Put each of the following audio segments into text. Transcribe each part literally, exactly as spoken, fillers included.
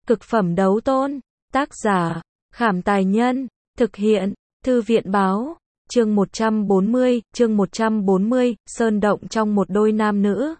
Cực phẩm đấu tôn. Tác giả, Khảm Tài Nhân. Thực hiện, Thư viện Báo. Chương một trăm bốn mươi, chương một trăm bốn mươi, sơn động trong một đôi nam nữ.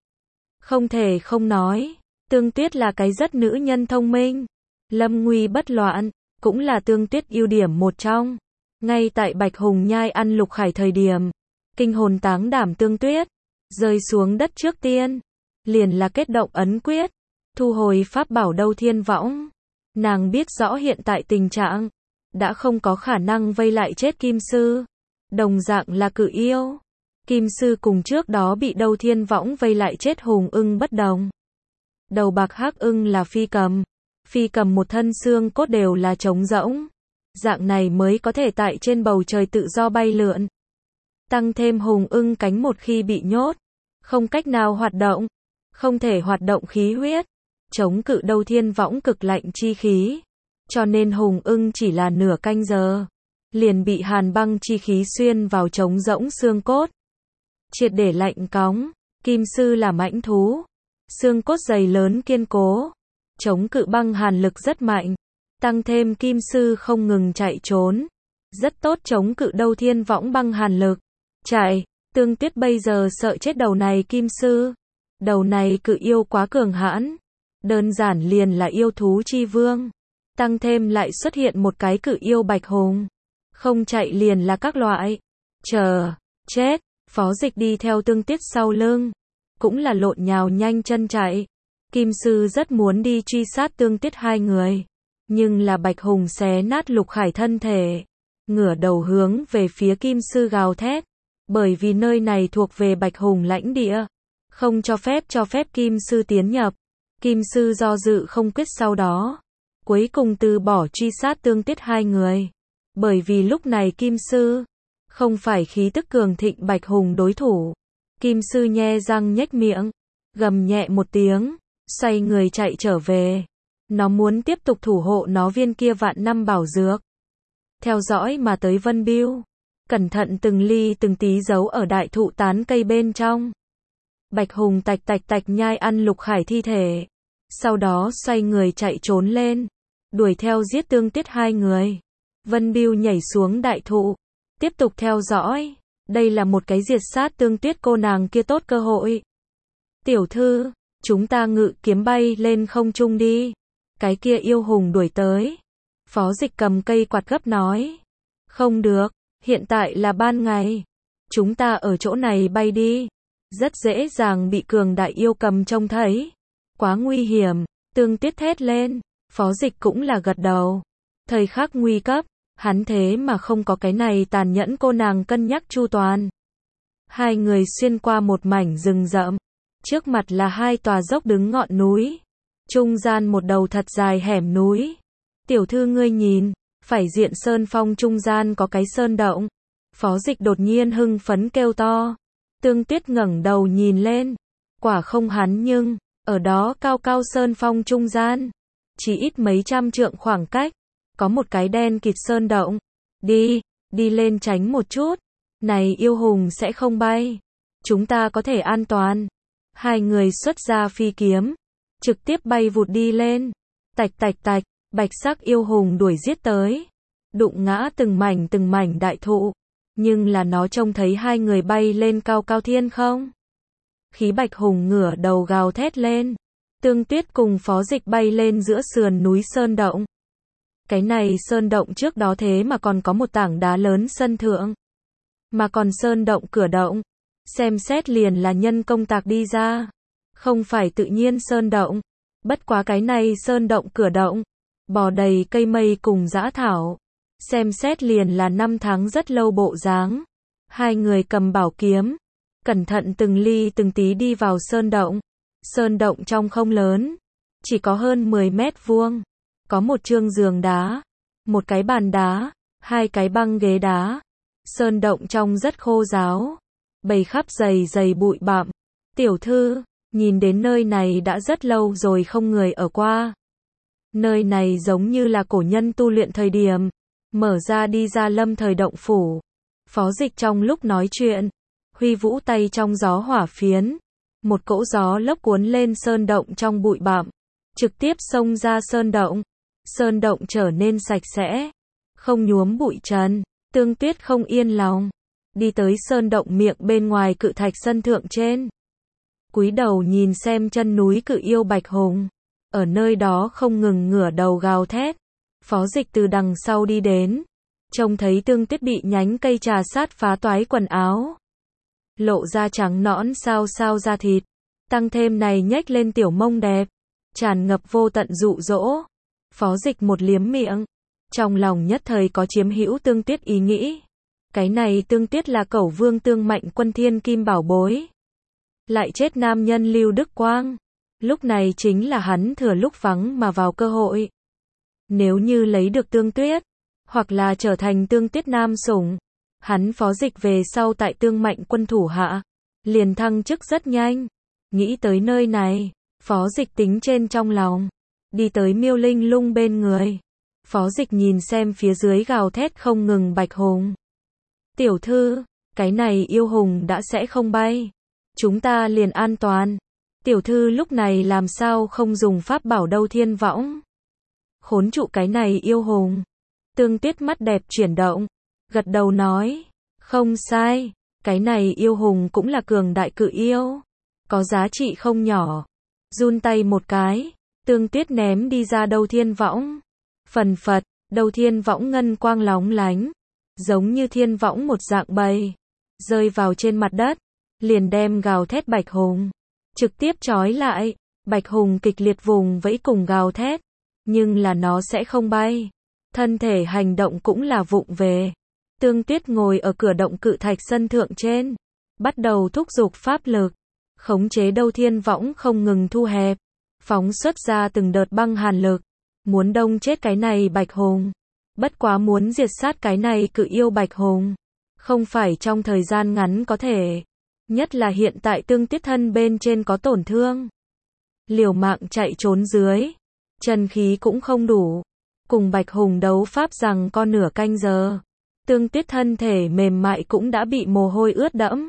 Không thể không nói, Tương Tuyết là cái rất nữ nhân thông minh, lâm nguy bất loạn, cũng là Tương Tuyết ưu điểm một trong. Ngay tại Bạch Hùng nhai ăn Lục Khải thời điểm, kinh hồn táng đảm Tương Tuyết rơi xuống đất trước tiên, liền là kết động ấn quyết, thu hồi pháp bảo Đâu Thiên Võng. Nàng biết rõ hiện tại tình trạng, đã không có khả năng vây lại chết Kim Sư. Đồng dạng là cự yêu, Kim Sư cùng trước đó bị Đâu Thiên Võng vây lại chết hùng ưng bất đồng. Đầu bạc hắc ưng là phi cầm, phi cầm một thân xương cốt đều là trống rỗng, dạng này mới có thể tại trên bầu trời tự do bay lượn. Tăng thêm hùng ưng cánh một khi bị nhốt, không cách nào hoạt động, không thể hoạt động khí huyết, chống cự Đâu Thiên Võng cực lạnh chi khí, cho nên hùng ưng chỉ là nửa canh giờ, liền bị hàn băng chi khí xuyên vào trống rỗng xương cốt, triệt để lạnh cóng. Kim Sư là mãnh thú, xương cốt dày lớn kiên cố, chống cự băng hàn lực rất mạnh, tăng thêm Kim Sư không ngừng chạy trốn, rất tốt chống cự Đâu Thiên Võng băng hàn lực. Chạy, Tương Tuyết bây giờ sợ chết đầu này Kim Sư. Đầu này cự yêu quá cường hãn, đơn giản liền là yêu thú chi vương, tăng thêm lại xuất hiện một cái cự yêu Bạch Hùng, không chạy liền là các loại. Chờ, chết, Phó Dịch đi theo Tương Tuyết sau lưng, cũng là lộn nhào nhanh chân chạy. Kim Sư rất muốn đi truy sát Tương Tuyết hai người, nhưng là Bạch Hùng xé nát Lục Khải thân thể, ngửa đầu hướng về phía Kim Sư gào thét, bởi vì nơi này thuộc về Bạch Hùng lãnh địa, không cho phép cho phép Kim Sư tiến nhập. Kim Sư do dự không quyết, sau đó cuối cùng từ bỏ truy sát Tương Tuyết hai người, bởi vì lúc này Kim Sư không phải khí tức cường thịnh Bạch Hùng đối thủ. Kim Sư nhe răng nhếch miệng, gầm nhẹ một tiếng, xoay người chạy trở về. Nó muốn tiếp tục thủ hộ nó viên kia vạn năm bảo dược. Theo dõi mà tới Vân Bưu, cẩn thận từng ly từng tí giấu ở đại thụ tán cây bên trong. Bạch Hùng tạch tạch tạch nhai ăn Lục Khải thi thể, sau đó xoay người chạy trốn lên, đuổi theo giết Tương Tuyết hai người. Vân Bưu nhảy xuống đại thụ, tiếp tục theo dõi. Đây là một cái diệt sát Tương Tuyết cô nàng kia tốt cơ hội. Tiểu thư, chúng ta ngự kiếm bay lên không trung đi. Cái kia yêu hùng đuổi tới. Phó Dịch cầm cây quạt gấp nói. Không được, hiện tại là ban ngày. Chúng ta ở chỗ này bay đi. Rất dễ dàng bị cường đại yêu cầm trông thấy. Quá nguy hiểm. Tương Tuyết thét lên. Phó Dịch cũng là gật đầu. Thời khắc nguy cấp, hắn thế mà không có cái này tàn nhẫn cô nàng cân nhắc chu toàn. Hai người xuyên qua một mảnh rừng rậm. Trước mặt là hai tòa dốc đứng ngọn núi. Trung gian một đầu thật dài hẻm núi. Tiểu thư ngươi nhìn, phải diện sơn phong trung gian có cái sơn động. Phó Dịch đột nhiên hưng phấn kêu to. Tương Tuyết ngẩng đầu nhìn lên. Quả không hắn nhưng, ở đó cao cao sơn phong trung gian, chỉ ít mấy trăm trượng khoảng cách, có một cái đen kịt sơn động. Đi, đi lên tránh một chút. Này yêu hùng sẽ không bay. Chúng ta có thể an toàn. Hai người xuất ra phi kiếm, trực tiếp bay vụt đi lên. Tạch tạch tạch, bạch sắc yêu hùng đuổi giết tới, đụng ngã từng mảnh từng mảnh đại thụ. Nhưng là nó trông thấy hai người bay lên cao cao thiên không. Khí Bạch Hùng ngửa đầu gào thét lên. Tương Tuyết cùng Phó Dịch bay lên giữa sườn núi sơn động. Cái này sơn động trước đó thế mà còn có một tảng đá lớn sân thượng. Mà còn sơn động cửa động, xem xét liền là nhân công tạc đi ra. Không phải tự nhiên sơn động. Bất quá cái này sơn động cửa động, bò đầy cây mây cùng dã thảo. Xem xét liền là năm tháng rất lâu bộ dáng. Hai người cầm bảo kiếm, cẩn thận từng ly từng tí đi vào sơn động. Sơn động trong không lớn, chỉ có hơn mười mét vuông. Có một chương giường đá, một cái bàn đá, hai cái băng ghế đá. Sơn động trong rất khô ráo, bầy khắp dày dày bụi bặm. Tiểu thư, nhìn đến nơi này đã rất lâu rồi không người ở qua. Nơi này giống như là cổ nhân tu luyện thời điểm, mở ra đi ra lâm thời động phủ. Phó Dịch trong lúc nói chuyện, huy vũ tay trong gió hỏa phiến. Một cỗ gió lốc cuốn lên sơn động trong bụi bặm, trực tiếp xông ra sơn động. Sơn động trở nên sạch sẽ, không nhuốm bụi trần. Tương Tuyết không yên lòng, đi tới sơn động miệng bên ngoài cự thạch sân thượng trên. Cúi đầu nhìn xem chân núi cự yêu Bạch Hùng, ở nơi đó không ngừng ngửa đầu gào thét. Phó Dịch từ đằng sau đi đến, trông thấy Tương Tuyết bị nhánh cây trà sát phá toái quần áo, lộ ra trắng nõn sao sao da thịt, tăng thêm này nhếch lên tiểu mông đẹp, tràn ngập vô tận dụ dỗ. Phó Dịch một liếm miệng, trong lòng nhất thời có chiếm hữu Tương Tuyết ý nghĩ. Cái này Tương Tuyết là Cẩu Vương Tương Mạnh Quân thiên kim bảo bối, lại chết nam nhân Lưu Đức Quang, lúc này chính là hắn thừa lúc vắng mà vào cơ hội. Nếu như lấy được Tương Tuyết, hoặc là trở thành Tương Tuyết nam sủng, hắn Phó Dịch về sau tại Tương Mạnh Quân thủ hạ, liền thăng chức rất nhanh. Nghĩ tới nơi này, Phó Dịch tính trên trong lòng, đi tới Miêu Linh Lung bên người. Phó Dịch nhìn xem phía dưới gào thét không ngừng Bạch Hùng. Tiểu thư, cái này yêu hùng đã sẽ không bay, chúng ta liền an toàn. Tiểu thư lúc này làm sao không dùng pháp bảo Đâu Thiên Võng khốn trụ cái này yêu hùng. Tương Tuyết mắt đẹp chuyển động, gật đầu nói, không sai, cái này yêu hùng cũng là cường đại cự yêu, có giá trị không nhỏ. Run tay một cái, Tương Tuyết ném đi ra Đâu Thiên Võng. Phần phật, Đâu Thiên Võng ngân quang lóng lánh, giống như thiên võng một dạng bay, rơi vào trên mặt đất, liền đem gào thét Bạch Hùng trực tiếp trói lại. Bạch Hùng kịch liệt vùng vẫy cùng gào thét, nhưng là nó sẽ không bay, thân thể hành động cũng là vụng về. Tương Tuyết ngồi ở cửa động cự thạch sân thượng trên, bắt đầu thúc giục pháp lực, khống chế Đâu Thiên Võng không ngừng thu hẹp, phóng xuất ra từng đợt băng hàn lực, muốn đông chết cái này Bạch Hùng. Bất quá muốn diệt sát cái này cự yêu Bạch Hùng, không phải trong thời gian ngắn có thể, nhất là hiện tại Tương Tuyết thân bên trên có tổn thương, liều mạng chạy trốn dưới, chân khí cũng không đủ, cùng Bạch Hùng đấu pháp rằng con nửa canh giờ, Tương Tuyết thân thể mềm mại cũng đã bị mồ hôi ướt đẫm,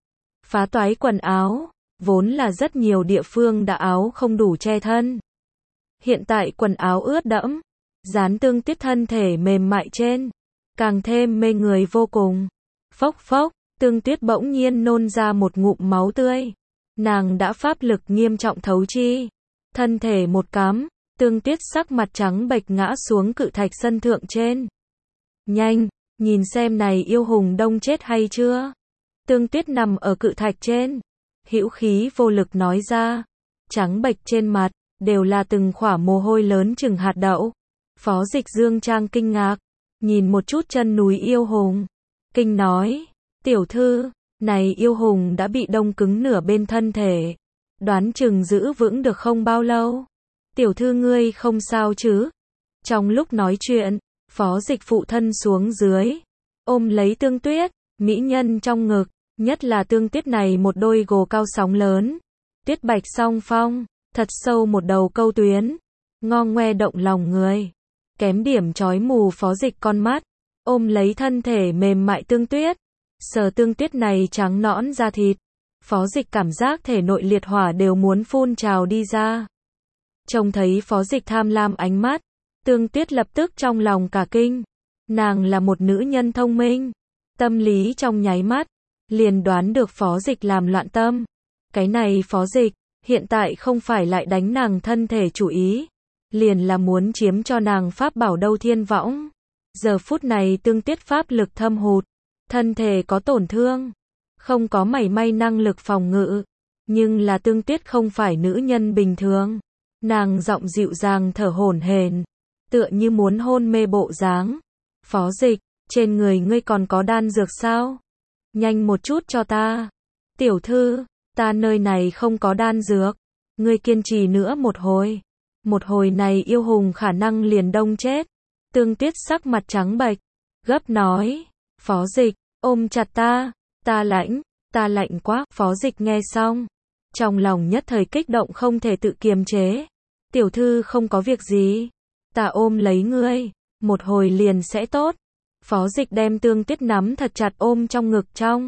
phá toái quần áo, vốn là rất nhiều địa phương đã áo không đủ che thân, hiện tại quần áo ướt đẫm, dán Tương Tuyết thân thể mềm mại trên, càng thêm mê người vô cùng. Phốc phốc, Tương Tuyết bỗng nhiên nôn ra một ngụm máu tươi. Nàng đã pháp lực nghiêm trọng thấu chi, thân thể một cắm, Tương Tuyết sắc mặt trắng bệch ngã xuống cự thạch sân thượng trên. Nhanh, nhìn xem này yêu hùng đông chết hay chưa. Tương Tuyết nằm ở cự thạch trên, hữu khí vô lực nói ra, trắng bệch trên mặt đều là từng khỏa mồ hôi lớn chừng hạt đậu. Phó Dịch dương trang kinh ngạc, nhìn một chút chân núi yêu hùng, kinh nói, tiểu thư, này yêu hùng đã bị đông cứng nửa bên thân thể, đoán chừng giữ vững được không bao lâu. Tiểu thư ngươi không sao chứ? Trong lúc nói chuyện, Phó Dịch phụ thân xuống dưới, ôm lấy Tương Tuyết, mỹ nhân trong ngực, nhất là Tương Tuyết này một đôi gồ cao sóng lớn, tuyết bạch song phong, thật sâu một đầu câu tuyến, ngon ngoe động lòng người. Kém điểm chói mù Phó Dịch con mắt, ôm lấy thân thể mềm mại Tương Tuyết, sờ Tương Tuyết này trắng nõn da thịt, Phó Dịch cảm giác thể nội liệt hỏa đều muốn phun trào đi ra. Trông thấy Phó Dịch tham lam ánh mắt, Tương Tuyết lập tức trong lòng cả kinh, nàng là một nữ nhân thông minh, tâm lý trong nháy mắt, liền đoán được Phó Dịch làm loạn tâm. Cái này Phó Dịch, hiện tại không phải lại đánh nàng thân thể chủ ý, liền là muốn chiếm cho nàng pháp bảo Đâu Thiên Võng. Giờ phút này Tương Tuyết pháp lực thâm hụt, thân thể có tổn thương, không có mảy may năng lực phòng ngự, nhưng là Tương Tuyết không phải nữ nhân bình thường, nàng giọng dịu dàng thở hổn hển, tựa như muốn hôn mê bộ dáng. Phó Dịch, trên người ngươi còn có đan dược sao? Nhanh một chút cho ta. Tiểu thư, ta nơi này không có đan dược, ngươi kiên trì nữa một hồi. Một hồi này yêu hùng khả năng liền đông chết. Tương Tuyết sắc mặt trắng bệch, gấp nói, Phó Dịch, ôm chặt ta, ta lạnh, ta lạnh quá. Phó Dịch nghe xong, trong lòng nhất thời kích động không thể tự kiềm chế. Tiểu thư không có việc gì, ta ôm lấy ngươi, một hồi liền sẽ tốt. Phó Dịch đem Tương Tuyết nắm thật chặt ôm trong ngực trong.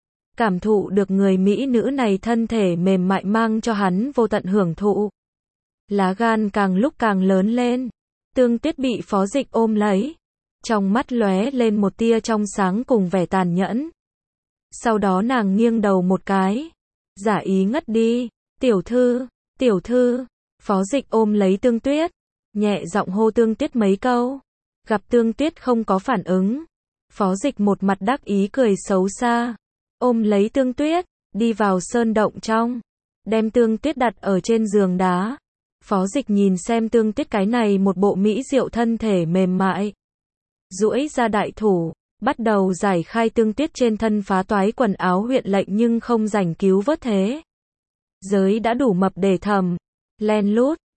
Cảm thụ được người mỹ nữ này thân thể mềm mại mang cho hắn vô tận hưởng thụ. Lá gan càng lúc càng lớn lên. Tương Tuyết bị Phó Dịch ôm lấy. Trong mắt lóe lên một tia trong sáng cùng vẻ tàn nhẫn. Sau đó nàng nghiêng đầu một cái. Giả ý ngất đi. Tiểu thư, tiểu thư. Phó Dịch ôm lấy Tương Tuyết. Nhẹ giọng hô Tương Tuyết mấy câu. Gặp Tương Tuyết không có phản ứng. Phó Dịch một mặt đắc ý cười xấu xa. Ôm lấy Tương Tuyết. Đi vào sơn động trong. Đem Tương Tuyết đặt ở trên giường đá. Phó Dịch nhìn xem Tương Tuyết cái này một bộ mỹ diệu thân thể mềm mại. Duỗi ra đại thủ. Bắt đầu giải khai Tương Tuyết trên thân phá toái quần áo huyện lệnh nhưng không rảnh cứu vớt thế. Giới đã đủ mập để thầm. Len lút.